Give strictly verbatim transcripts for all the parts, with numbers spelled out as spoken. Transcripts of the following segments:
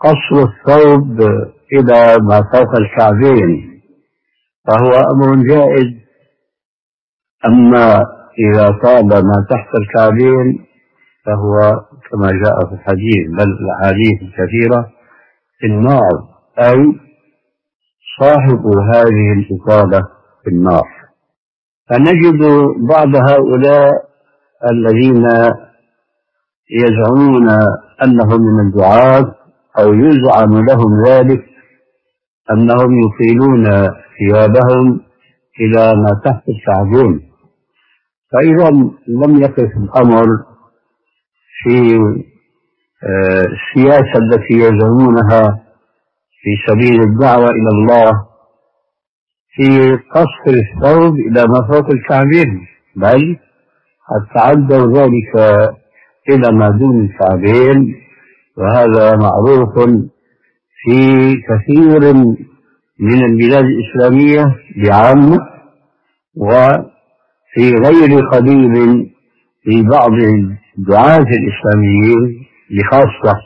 قصر الثوب إلى ما فوق الكعبين فهو أمر جائز، أما إذا طال ما تحت الكعبين فهو كما جاء في الحديث بل الأحاديث الكثيرة في النار، أي صاحب هذه الإطالة في النار. فنجد بعض هؤلاء الذين يزعمون أنهم من الدعاة أو يزعم لهم ذلك أنهم يطيلون ثيابهم إلى ما تحت الكعبين، فإذا لم يقف الأمر في السياسة التي يزعمونها في سبيل الدعوة إلى الله في قصر الثوب إلى ما فوق الكعبين، بل قد تعدوا ذلك إلى ما دون الكعبين، وهذا معروف في كثير من البلاد الإسلامية بعامة، وفي غير قليل في بعض الدعاة الإسلاميين بخاصة.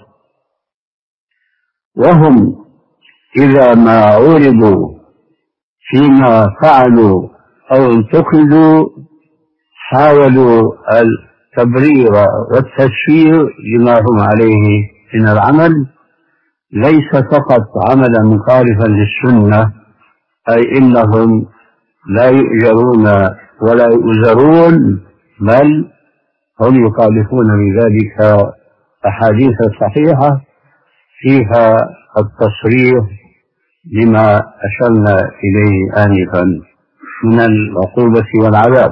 وهم إذا ما عورضوا فيما فعلوا أو انتقدوا حاولوا التبرير والتسوير لما هم عليه من العمل، ليس فقط عملا مخالفا للسنة، أي إنهم لا يؤجرون ولا يؤزرون، بل هم يخالفون بذلك أحاديث صحيحة فيها التصريح لما أشرنا إليه آنفا من العقوبة والعذاب.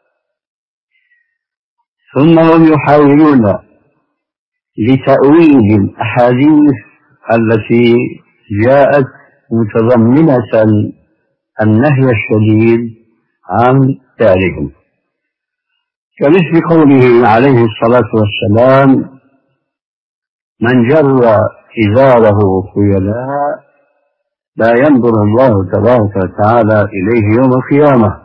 ثم هم يحاولون لتأويل الأحاديث التي جاءت متضمنة النهي الشديد عن فعلهم، كمثل قوله عليه الصلاة والسلام: من جر إزاره خيلاء لا ينظر الله تبارك وتعالى إليه يوم القيامة.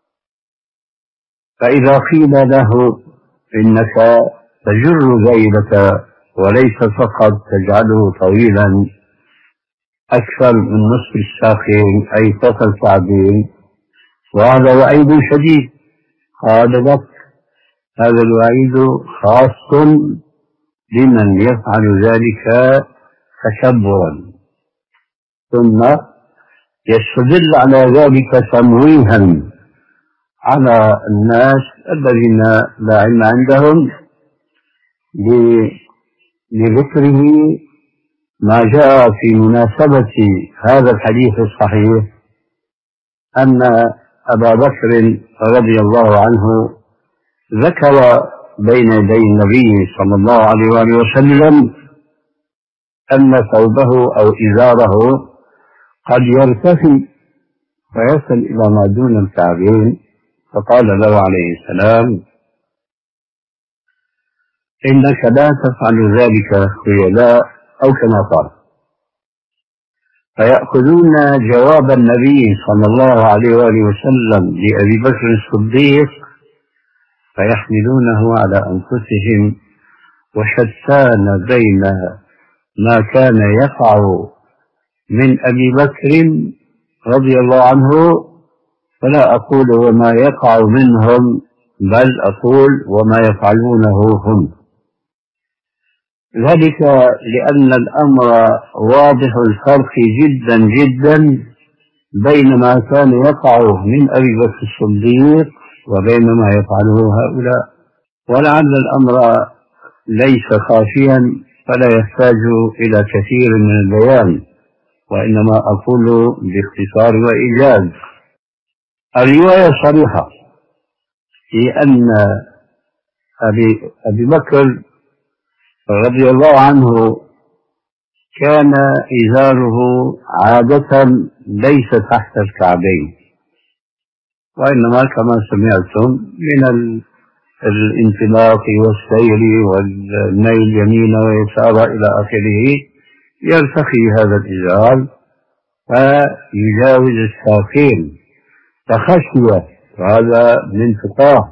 فإذا قيل له إنك تجر ذيلك وليس فقط تجعله طويلا أكثر من نصف الساقين أي فوق الكعبين، وهذا وعيد شديد، قال لك هذا الوعيد خاص لمن يفعل ذلك تكبرا، ثم يستدل على ذلك تمويها على الناس الذين لا علم عندهم لذكره ما جاء في مناسبة هذا الحديث الصحيح أن أبا بكر رضي الله عنه ذكر بين يدي النبي صلى الله عليه وآله وسلم أن ثوبه أو إزاره قد يرتفي ويصل إلى ما دون الكعبين، فقال له عليه السلام: إنك لا تفعل ذلك خيلاء، أو كما قال. فيأخذون جواب النبي صلى الله عليه وآله وسلم لأبي بكر الصديق فيحملونه على أنفسهم، وشتان بين ما كان يقع من أبي بكر رضي الله عنه، فلا أقول وما يقع منهم، بل أقول وما يفعلونه هم، ذلك لأن الأمر واضح الفرق جدا جدا بين ما كان يقع من أبي بكر الصديق وبين ما يفعله هؤلاء، ولعل الأمر ليس خافيا فلا يحتاج إلى كثير من البيان، وإنما أقول باختصار وإيجاز. الرواية صريحة في أن أبي, أبي بكر رضي الله عنه كان إزاره عادة ليس تحت الكعبين، وإنما كما سمعتم من الانطلاق والسير والميل يمين ويسار إلى آخره يرتقي هذا الإزار فيجاوز الساقين، فخشي هذا من تقاه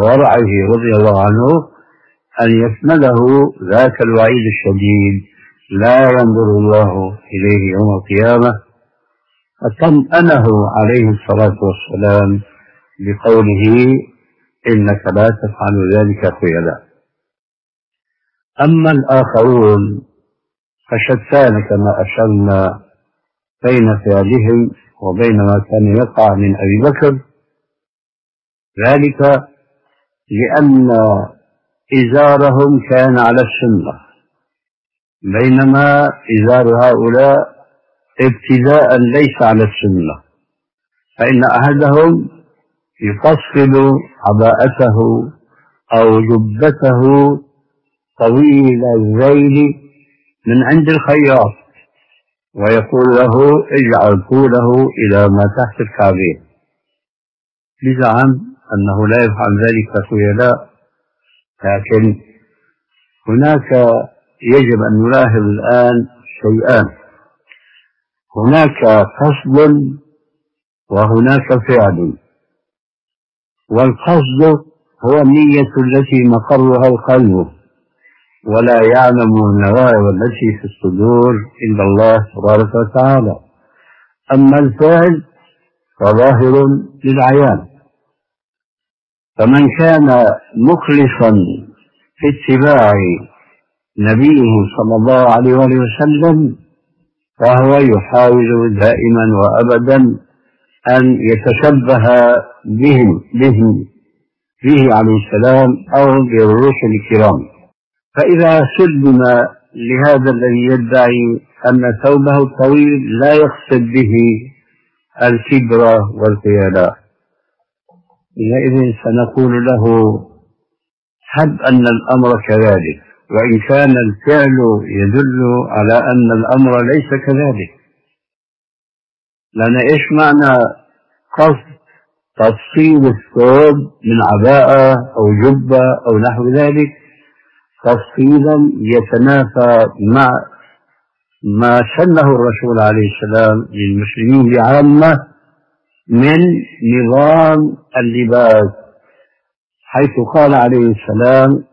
وورعه رضي الله عنه أن يشمله ذاك الوعيد الشديد لا ينظر الله إليه يوم القيامة، فطمأنه عليه الصلاة والسلام بقوله إنك لا تفعل ذلك خيلاء. أما الآخرون فشتان كما أشرنا بين فعلهم وبين ما كان يقع من أبي بكر، ذلك لأن إزارهم كان على السنة، بينما إزار هؤلاء ابتداء ليس على السنة، فإن أحدهم يفصل عباءته أو جبته طويل الذيل من عند الخياط ويقول له اجعل طوله إلى ما تحت الكعبين، بزعم أنه لا يفعل ذلك خيلاء. لكن هناك يجب أن نلاحظ الآن شيئان: هناك قصد وهناك فعل، والقصد هو النية التي مقرها القلب، ولا يعلم النوايا التي في الصدور إلا الله تبارك وتعالى. أما الفعل فظاهر للعيان، فمن كان مخلصا في اتباع نبيه صلى الله عليه وسلم فهو يحاول دائما وأبدا أن يتشبه بهم به, به عليه السلام أو بالرسل الكرام. فإذا سلم لهذا الذي يدعي أن ثوبه الطويل لا يقصد به الكبر والخيلاء، حينئذ سنقول له حب أن الأمر كذلك، وإن كان الفعل يدل على أن الأمر ليس كذلك. لأن إيش معنى قصد تفصيل الثوب من عباءة أو جبة أو نحو ذلك تفصيلا يتنافى مع ما سنه الرسول عليه السلام للمسلمين بعامة من نظام اللباس، حيث قال عليه السلام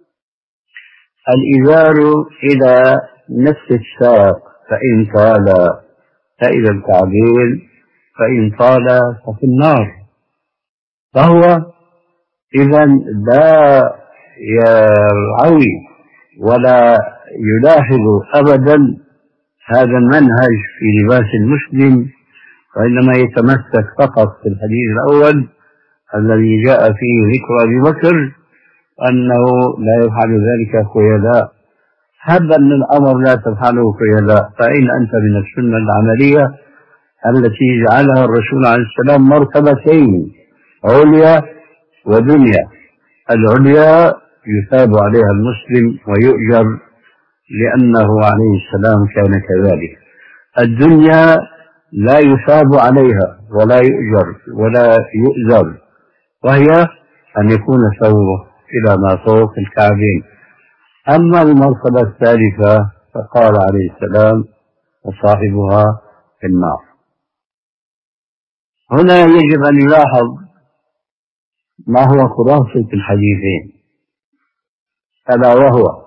الإزار إلى نصف الساق فإن طال فإلى الكعبين فإن طال ففي النار. فهو إذا لا يرعوي ولا يلاحظ أبدا هذا المنهج في لباس المسلم، وإنما يتمسك فقط في الحديث الأول الذي جاء فيه ذكر أبي بكر أنه لا يفعل ذلك خيلاء. هب أن الأمر لا تفعله خيلاء، فأين أنت من السنة العملية التي جعلها الرسول عليه السلام مرتبتين، عليا ودنيا؟ العليا يثاب عليها المسلم ويؤجر لأنه عليه السلام كان كذلك، الدنيا لا يثاب عليها ولا يؤجر ولا يؤذر، وهي أن يكون ثوبه إلى ما فوق الكعبين. أما المرتبة الثالثة فقال عليه السلام وصاحبها في النار. هنا يجب أن يلاحظ ما هو خلاصة الحديثين، ألا وهو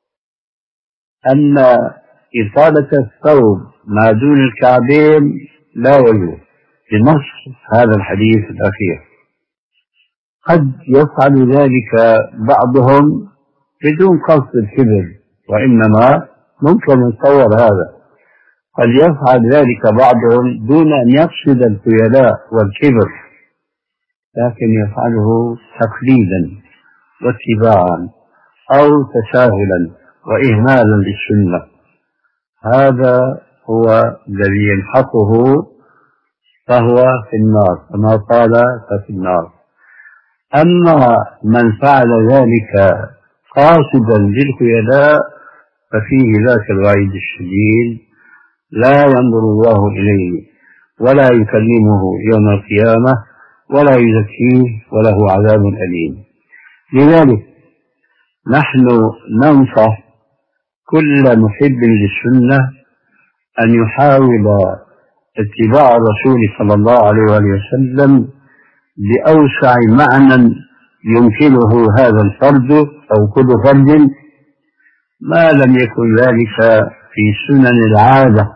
أن إطالة الثوب ما دون الكعبين لا وجوه بنص هذا الحديث الأخير. قد يفعل ذلك بعضهم بدون قصد الكبر، وإنما ممكن نتصور هذا، قد يفعل ذلك بعضهم دون أن يقصد الخيلاء والكبر، لكن يفعله تقليدا واتباعا أو تساهلا وإهمالا للسنة. هذا هو الذي يلحقه فهو في النار، كما قال ففي النار. أما من فعل ذلك قاصدا للخيلاء ففيه ذاك الوعيد الشديد، لا ينظر الله إليه ولا يكلمه يوم القيامة ولا يزكيه وله عذاب أليم. لذلك نحن ننصح كل محب للسنة أن يحاول اتباع الرسول صلى الله عليه وسلم بأوسع معنى يمكنه هذا الفرد أو كل فرد، ما لم يكن ذلك في سنن العادة،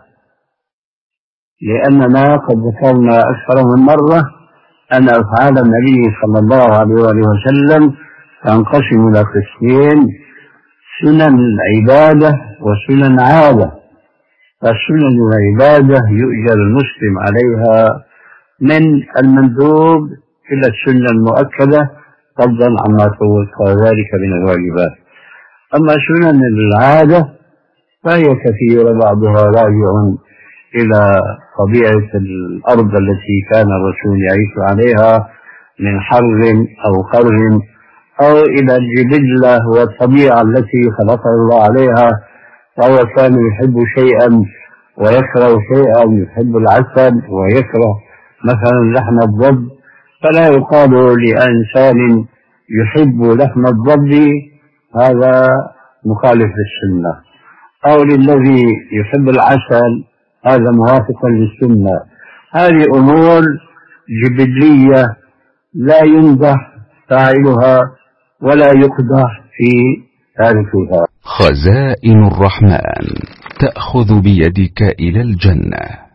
لأننا قد ذكرنا أكثر من مرة أن أفعال النبي صلى الله عليه وسلم تنقسم إلى قسمين: سنن العبادة وسنن عادة. فسنن العبادة يؤجر المسلم عليها من المندوب إلى السنة المؤكدة فضلا عما فوق ذلك من الواجبات. أما سنن العادة فهي كثيرة، بعضها راجع إلى طبيعة الأرض التي كان الرسول يعيش عليها من حر أو قر، أو إلى الجبلة والطبيعة التي خلقه الله عليها، فهو كان يحب شيئا ويكره شيئا، يحب العسل ويكره مثلا لحم الضب، فلا يقال لإنسان يحب لحم الضب هذا مخالف للسنة، أو للذي يحب العسل هذا موافق للسنة. هذه أمور جبلية لا يمدح فاعلها ولا يقدح في تاركها. خزائن الرحمن تأخذ بيدك إلى الجنة.